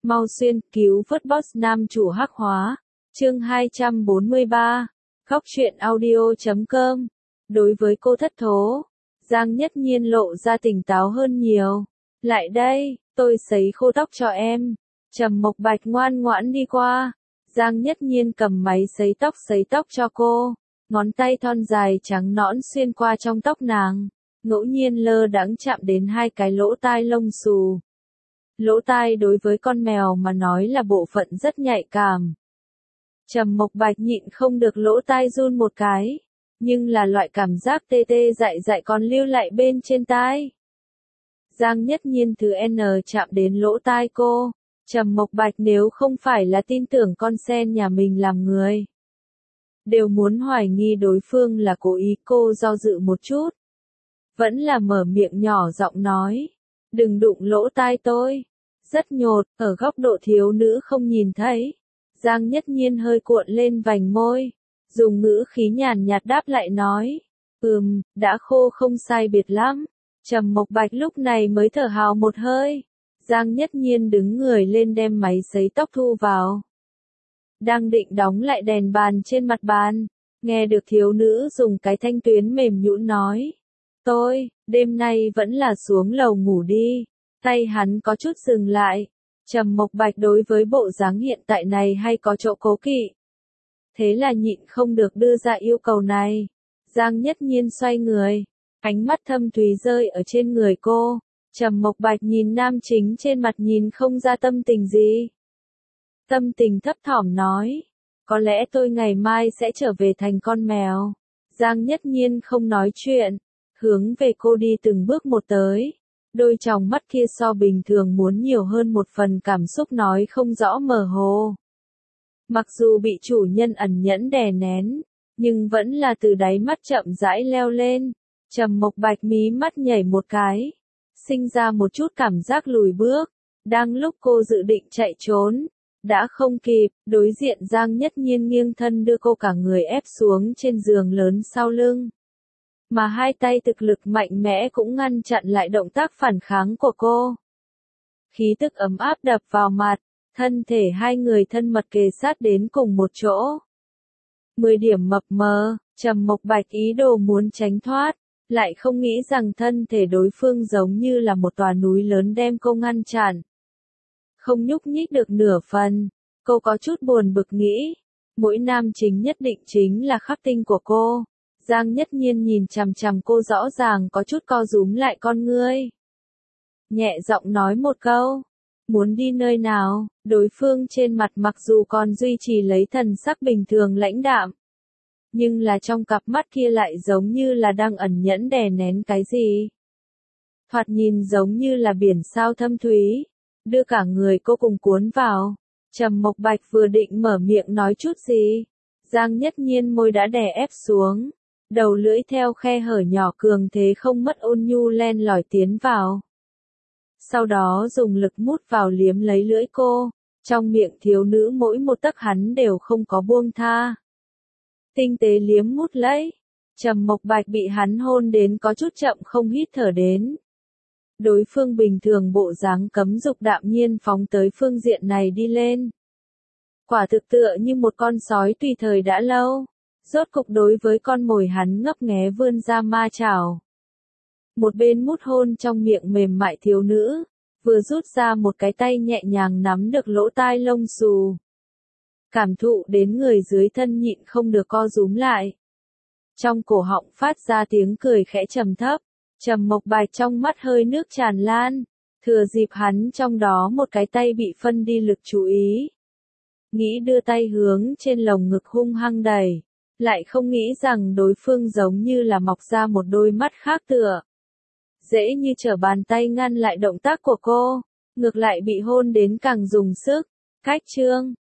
Mau xuyên, cứu vớt boss nam chủ hắc hóa. Chương 243. Góc truyện audio.com. Đối với cô thất thố, Giang Nhất Nhiên lộ ra tỉnh táo hơn nhiều. Lại đây, tôi sấy khô tóc cho em. Trầm Mộc Bạch ngoan ngoãn đi qua. Giang Nhất Nhiên cầm máy sấy tóc cho cô. Ngón tay thon dài trắng nõn xuyên qua trong tóc nàng. Ngẫu nhiên lơ đãng chạm đến hai cái lỗ tai lông xù. Lỗ tai đối với con mèo mà nói là bộ phận rất nhạy cảm. Trầm Mộc Bạch nhịn không được lỗ tai run một cái, nhưng là loại cảm giác tê tê dại dại còn lưu lại bên trên tai. Giang Nhất Nhiên thứ N chạm đến lỗ tai cô, Trầm Mộc Bạch nếu không phải là tin tưởng con sen nhà mình làm người, đều muốn hoài nghi đối phương là cố ý. Cô do dự một chút, vẫn là mở miệng nhỏ giọng nói, đừng đụng lỗ tai tôi, rất nhột, ở góc độ thiếu nữ không nhìn thấy. Giang Nhất Nhiên hơi cuộn lên vành môi, dùng ngữ khí nhàn nhạt đáp lại nói, đã khô không sai biệt lắm. Trầm Mộc Bạch lúc này mới thở hào một hơi. Giang Nhất Nhiên đứng người lên đem máy sấy tóc thu vào. Đang định đóng lại đèn bàn trên mặt bàn, nghe được thiếu nữ dùng cái thanh tuyến mềm nhũn nói, đêm nay vẫn là xuống lầu ngủ đi. Tay hắn có chút dừng lại. Trầm Mộc Bạch đối với bộ dáng hiện tại này hay có chỗ cố kỵ. Thế là nhịn không được đưa ra yêu cầu này. Giang Nhất Nhiên xoay người, ánh mắt thâm thúy rơi ở trên người cô. Trầm Mộc Bạch nhìn nam chính trên mặt nhìn không ra tâm tình gì. Tâm tình thấp thỏm nói, có lẽ tôi ngày mai sẽ trở về thành con mèo. Giang Nhất Nhiên không nói chuyện, hướng về cô đi từng bước một tới. Đôi tròng mắt kia so bình thường muốn nhiều hơn một phần cảm xúc nói không rõ mơ hồ. Mặc dù bị chủ nhân ẩn nhẫn đè nén, nhưng vẫn là từ đáy mắt chậm rãi leo lên. Trầm Mộc Bạch mí mắt nhảy một cái, sinh ra một chút cảm giác lùi bước. Đang lúc cô dự định chạy trốn, đã không kịp, đối diện Giang Nhất Nhiên nghiêng thân đưa cô cả người ép xuống trên giường lớn sau lưng. Mà hai tay thực lực mạnh mẽ cũng ngăn chặn lại động tác phản kháng của cô. Khí tức ấm áp đập vào mặt, thân thể hai người thân mật kề sát đến cùng một chỗ. 10 điểm mập mờ, Trầm Mộc Bạch ý đồ muốn tránh thoát, lại không nghĩ rằng thân thể đối phương giống như là một tòa núi lớn đem cô ngăn chặn. Không nhúc nhích được nửa phần, cô có chút buồn bực nghĩ, mỗi nam chính nhất định chính là khắc tinh của cô. Giang Nhất Nhiên nhìn chằm chằm cô rõ ràng có chút co rúm lại con ngươi. Nhẹ giọng nói một câu, muốn đi nơi nào, đối phương trên mặt mặc dù còn duy trì lấy thần sắc bình thường lãnh đạm. Nhưng là trong cặp mắt kia lại giống như là đang ẩn nhẫn đè nén cái gì. Thoạt nhìn giống như là biển sao thâm thúy, đưa cả người cô cùng cuốn vào. Trầm Mộc Bạch vừa định mở miệng nói chút gì, Giang Nhất Nhiên môi đã đè ép xuống. Đầu lưỡi theo khe hở nhỏ cường thế không mất ôn nhu len lỏi tiến vào. Sau đó dùng lực mút vào liếm lấy lưỡi cô, trong miệng thiếu nữ mỗi một tấc hắn đều không có buông tha. Tinh tế liếm mút lấy, Trầm Mộc Bạch bị hắn hôn đến có chút chậm không hít thở đến. Đối phương bình thường bộ dáng cấm dục đạm nhiên phóng tới phương diện này đi lên. Quả thực tựa như một con sói tùy thời đã lâu. Rốt cục đối với con mồi hắn ngấp nghé vươn ra ma chảo. Một bên mút hôn trong miệng mềm mại thiếu nữ, vừa rút ra một cái tay nhẹ nhàng nắm được lỗ tai lông xù. Cảm thụ đến người dưới thân nhịn không được co rúm lại. Trong cổ họng phát ra tiếng cười khẽ trầm thấp, Trầm Mộc Bạch trong mắt hơi nước tràn lan, thừa dịp hắn trong đó một cái tay bị phân đi lực chú ý. Nghĩ đưa tay hướng trên lồng ngực hung hăng đẩy. Lại không nghĩ rằng đối phương giống như là mọc ra một đôi mắt khác tựa. Dễ như trở bàn tay ngăn lại động tác của cô, ngược lại bị hôn đến càng dùng sức. Cách chương